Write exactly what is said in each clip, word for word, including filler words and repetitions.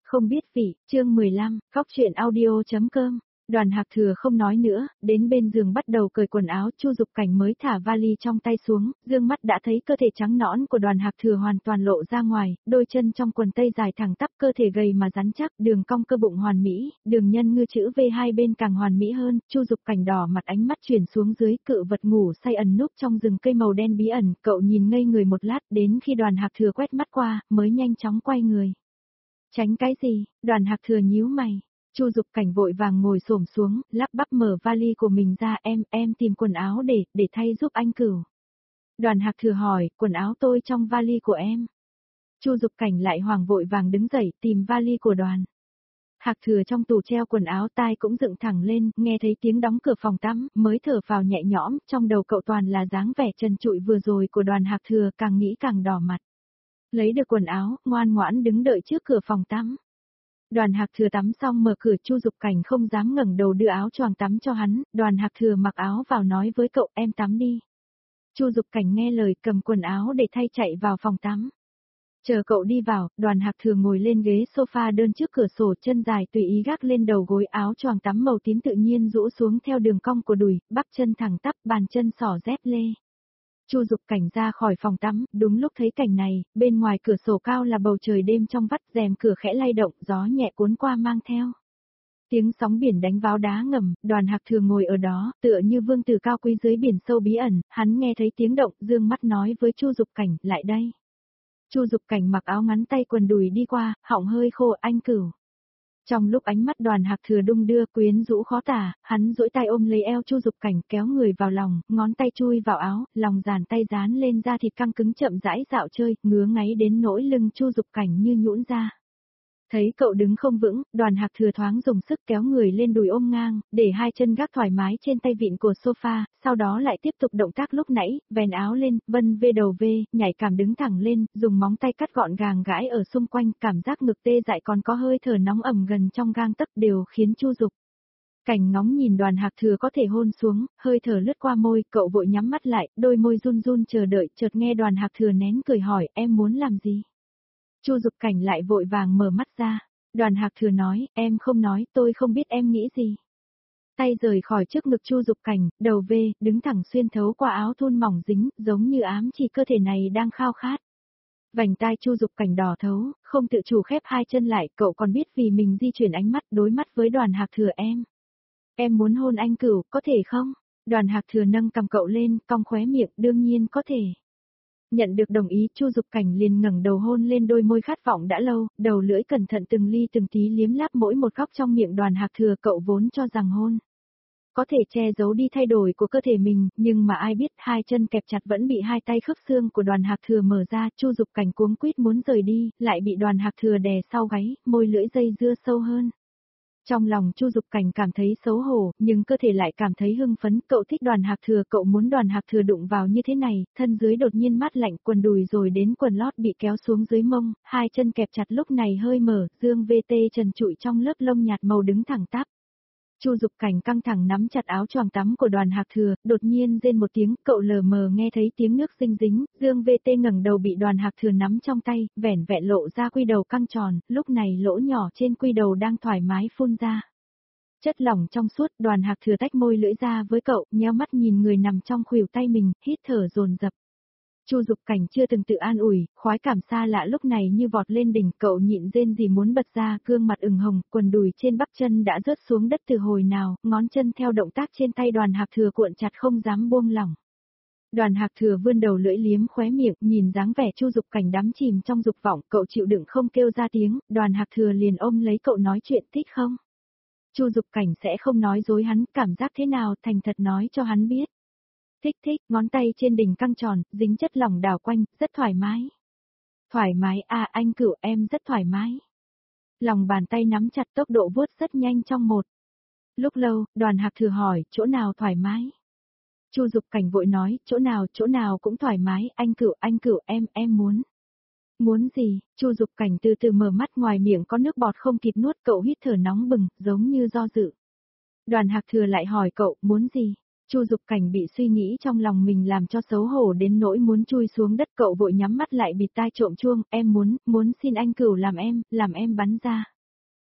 Không biết vị, chương mười lăm, Cóc truyện audio.com. Đoàn Hạc Thừa không nói nữa, đến bên giường bắt đầu cởi quần áo. Chu Dục Cảnh mới thả vali trong tay xuống, dương mắt đã thấy cơ thể trắng nõn của Đoàn Hạc Thừa hoàn toàn lộ ra ngoài, đôi chân trong quần tây dài thẳng tắp, cơ thể gầy mà rắn chắc, đường cong cơ bụng hoàn mỹ, đường nhân ngư chữ V hai bên càng hoàn mỹ hơn. Chu Dục Cảnh đỏ mặt, ánh mắt chuyển xuống dưới, cự vật ngủ say ẩn núp trong rừng cây màu đen bí ẩn. Cậu nhìn ngây người một lát, đến khi Đoàn Hạc Thừa quét mắt qua, mới nhanh chóng quay người. Tránh cái gì? Đoàn Hạc Thừa nhíu mày. Chu Dục Cảnh vội vàng ngồi xổm xuống, lắp bắp mở vali của mình ra. Em, em tìm quần áo để, để thay giúp anh Cửu. Đoàn Hạc Thừa hỏi, quần áo tôi trong vali của em. Chu Dục Cảnh lại hoảng vội vàng đứng dậy, tìm vali của Đoàn Hạc Thừa trong tủ treo quần áo, tai cũng dựng thẳng lên, nghe thấy tiếng đóng cửa phòng tắm, mới thở phào nhẹ nhõm. Trong đầu cậu toàn là dáng vẻ trần trụi vừa rồi của Đoàn Hạc Thừa, càng nghĩ càng đỏ mặt. Lấy được quần áo, ngoan ngoãn đứng đợi trước cửa phòng tắm. Đoàn Hạc Thừa tắm xong mở cửa, Chu Dục Cảnh không dám ngẩng đầu đưa áo choàng tắm cho hắn. Đoàn Hạc Thừa mặc áo vào nói với cậu, em tắm đi. Chu Dục Cảnh nghe lời, cầm quần áo để thay, chạy vào phòng tắm. Chờ cậu đi vào, Đoàn Hạc Thừa ngồi lên ghế sofa đơn trước cửa sổ, chân dài tùy ý gác lên đầu gối, áo choàng tắm màu tím tự nhiên rũ xuống theo đường cong của đùi, bắp chân thẳng tắp, bàn chân xỏ dép lê. Chu Dục Cảnh ra khỏi phòng tắm, đúng lúc thấy cảnh này, bên ngoài cửa sổ cao là bầu trời đêm trong vắt, rèm cửa khẽ lay động, gió nhẹ cuốn qua mang theo tiếng sóng biển đánh vào đá ngầm. Đoàn Hạc Thừa ngồi ở đó, tựa như vương tử cao quý dưới biển sâu bí ẩn, hắn nghe thấy tiếng động, dương mắt nói với Chu Dục Cảnh, lại đây. Chu Dục Cảnh mặc áo ngắn tay quần đùi đi qua, họng hơi khô, anh Cửu. Trong lúc ánh mắt Đoàn Hạc Thừa đung đưa, quyến rũ khó tả, hắn duỗi tay ôm lấy eo Chu Dục Cảnh, kéo người vào lòng, ngón tay chui vào áo, lòng dàn tay dán lên da thịt căng cứng chậm rãi dạo chơi, ngứa ngáy đến nỗi lưng Chu Dục Cảnh như nhũn ra. Thấy cậu đứng không vững, Đoàn Hạc Thừa thoáng dùng sức kéo người lên đùi ôm ngang, để hai chân gác thoải mái trên tay vịn của sofa, sau đó lại tiếp tục động tác lúc nãy, vén áo lên, vân vê đầu vê, nhảy cảm đứng thẳng lên, dùng móng tay cắt gọn gàng gãi ở xung quanh, cảm giác ngực tê dại còn có hơi thở nóng ẩm gần trong gang tấc đều khiến Chu Dục Cảnh ngóng nhìn Đoàn Hạc Thừa có thể hôn xuống, hơi thở lướt qua môi, cậu vội nhắm mắt lại, đôi môi run run chờ đợi, chợt nghe Đoàn Hạc Thừa nén cười hỏi, em muốn làm gì? Chu Dục Cảnh lại vội vàng mở mắt ra. Đoàn Hạc Thừa nói, em không nói, tôi không biết em nghĩ gì. Tay rời khỏi trước ngực Chu Dục Cảnh, đầu vê, đứng thẳng xuyên thấu qua áo thun mỏng dính, giống như ám chỉ cơ thể này đang khao khát. Vành tai Chu Dục Cảnh đỏ thấu, không tự chủ khép hai chân lại, cậu còn biết vì mình di chuyển ánh mắt đối mắt với Đoàn Hạc Thừa. Em. Em muốn hôn anh Cửu, có thể không? Đoàn Hạc Thừa nâng cầm cậu lên, cong khóe miệng, đương nhiên có thể. Nhận được đồng ý, Chu Dục Cảnh liền ngẩng đầu hôn lên đôi môi khát vọng đã lâu, đầu lưỡi cẩn thận từng ly từng tí liếm láp mỗi một góc trong miệng Đoàn Hạc Thừa. Cậu vốn cho rằng hôn có thể che giấu đi thay đổi của cơ thể mình, nhưng mà ai biết hai chân kẹp chặt vẫn bị hai tay khớp xương của Đoàn Hạc Thừa mở ra. Chu Dục Cảnh cuống quýt muốn rời đi, lại bị Đoàn Hạc Thừa đè sau gáy, môi lưỡi dây dưa sâu hơn. Trong lòng Chu Dục Cảnh cảm thấy xấu hổ, nhưng cơ thể lại cảm thấy hưng phấn. Cậu thích Đoàn Hạc Thừa, cậu muốn Đoàn Hạc Thừa đụng vào như thế này, thân dưới đột nhiên mát lạnh, quần đùi rồi đến quần lót bị kéo xuống dưới mông, hai chân kẹp chặt lúc này hơi mở, dương vê tê trần trụi trong lớp lông nhạt màu đứng thẳng tắp. Chu Dục Cảnh căng thẳng nắm chặt áo choàng tắm của Đoàn Hạc Thừa, đột nhiên rên một tiếng, cậu lờ mờ nghe thấy tiếng nước dinh dính, dương vê tê ngẩng đầu bị Đoàn Hạc Thừa nắm trong tay, vẻn vẹn lộ ra quy đầu căng tròn, lúc này lỗ nhỏ trên quy đầu đang thoải mái phun ra chất lỏng trong suốt. Đoàn Hạc Thừa tách môi lưỡi ra với cậu, nheo mắt nhìn người nằm trong khuỷu tay mình, hít thở dồn dập. Chu Dục Cảnh chưa từng tự an ủi, khoái cảm xa lạ lúc này như vọt lên đỉnh, cậu nhịn rên gì muốn bật ra, gương mặt ửng hồng, quần đùi trên bắp chân đã rớt xuống đất từ hồi nào, ngón chân theo động tác trên tay Đoàn Hạc Thừa cuộn chặt không dám buông lỏng. Đoàn Hạc Thừa vươn đầu lưỡi liếm khóe miệng, nhìn dáng vẻ Chu Dục Cảnh đắm chìm trong dục vọng, cậu chịu đựng không kêu ra tiếng, Đoàn Hạc Thừa liền ôm lấy cậu nói chuyện, thích không? Chu Dục Cảnh sẽ không nói dối hắn, cảm giác thế nào, thành thật nói cho hắn biết. Thích thích, ngón tay trên đỉnh căng tròn, dính chất lỏng đảo quanh, rất thoải mái. Thoải mái à, anh Cửu, em rất thoải mái. Lòng bàn tay nắm chặt, tốc độ vuốt rất nhanh trong một lúc lâu. Đoàn Hạc Thừa hỏi, chỗ nào thoải mái? Chu Dục Cảnh vội nói, chỗ nào, chỗ nào cũng thoải mái, anh Cửu, anh Cửu, em, em muốn. Muốn gì? Chu Dục Cảnh từ từ mở mắt, ngoài miệng có nước bọt không kịp nuốt, cậu hít thở nóng bừng, giống như do dự. Đoàn Hạc Thừa lại hỏi cậu, muốn gì? Chu Dục Cảnh bị suy nghĩ trong lòng mình làm cho xấu hổ đến nỗi muốn chui xuống đất, cậu vội nhắm mắt lại bịt tai trộm chuông, em muốn, muốn xin anh Cửu làm em, làm em bắn ra.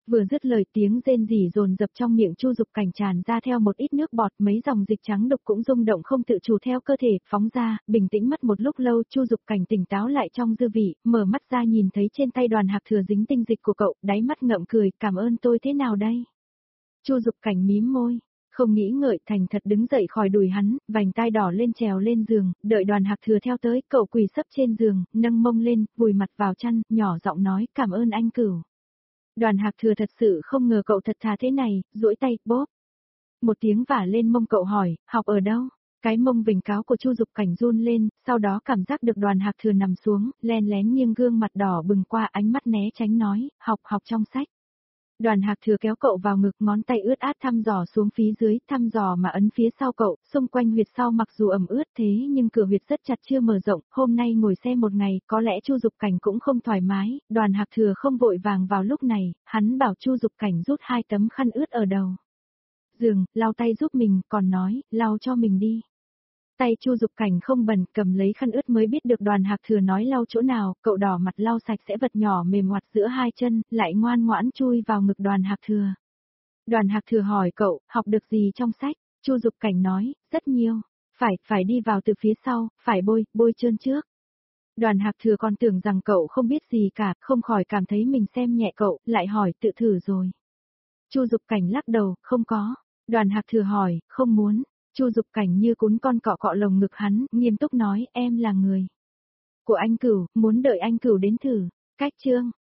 Vừa dứt lời tiếng rên rỉ dồn dập trong miệng Chu Dục Cảnh tràn ra theo một ít nước bọt, mấy dòng dịch trắng đục cũng rung động không tự chủ theo cơ thể, phóng ra, bình tĩnh mất một lúc lâu, Chu Dục Cảnh tỉnh táo lại trong dư vị, mở mắt ra nhìn thấy trên tay Đoàn Hạc Thừa dính tinh dịch của cậu, đáy mắt ngậm cười, cảm ơn tôi thế nào đây? Chu Dục Cảnh mím môi, không nghĩ ngợi thành thật đứng dậy khỏi đùi hắn, vành tai đỏ lên trèo lên giường, đợi Đoàn Hạc Thừa theo tới, cậu quỳ sấp trên giường, nâng mông lên, vùi mặt vào chăn, nhỏ giọng nói cảm ơn anh Cửu. Đoàn Hạc Thừa thật sự không ngờ cậu thật thà thế này, duỗi tay, bóp. Một tiếng vả lên mông cậu hỏi, học ở đâu? Cái mông vểnh cáo của Chu Dục Cảnh run lên, sau đó cảm giác được Đoàn Hạc Thừa nằm xuống, len lén nghiêng gương mặt đỏ bừng qua ánh mắt né tránh nói, học học trong sách. Đoàn Hạc Thừa kéo cậu vào ngực, ngón tay ướt át thăm dò xuống phía dưới, thăm dò mà ấn phía sau cậu, xung quanh huyệt sau mặc dù ẩm ướt thế nhưng cửa huyệt rất chặt chưa mở rộng, hôm nay ngồi xe một ngày, có lẽ Chu Dục Cảnh cũng không thoải mái, Đoàn Hạc Thừa không vội vàng vào lúc này, hắn bảo Chu Dục Cảnh rút hai tấm khăn ướt ở đầu giường, lau tay giúp mình, còn nói, lau cho mình đi. Tay Chu Dục Cảnh không bẩn, cầm lấy khăn ướt mới biết được Đoàn Hạc Thừa nói lau chỗ nào, cậu đỏ mặt lau sạch sẽ vật nhỏ mềm ngoặt giữa hai chân, lại ngoan ngoãn chui vào ngực Đoàn Hạc Thừa. Đoàn Hạc Thừa hỏi cậu, học được gì trong sách? Chu Dục Cảnh nói, rất nhiều. Phải, phải đi vào từ phía sau, phải bôi, bôi trơn trước. Đoàn Hạc Thừa còn tưởng rằng cậu không biết gì cả, không khỏi cảm thấy mình xem nhẹ cậu, lại hỏi tự thử rồi. Chu Dục Cảnh lắc đầu, không có. Đoàn Hạc Thừa hỏi, không muốn. Chu Dục Cảnh như cún con cọ cọ lồng ngực hắn, nghiêm túc nói, em là người của anh Cửu, muốn đợi anh Cửu đến thử. Cách chương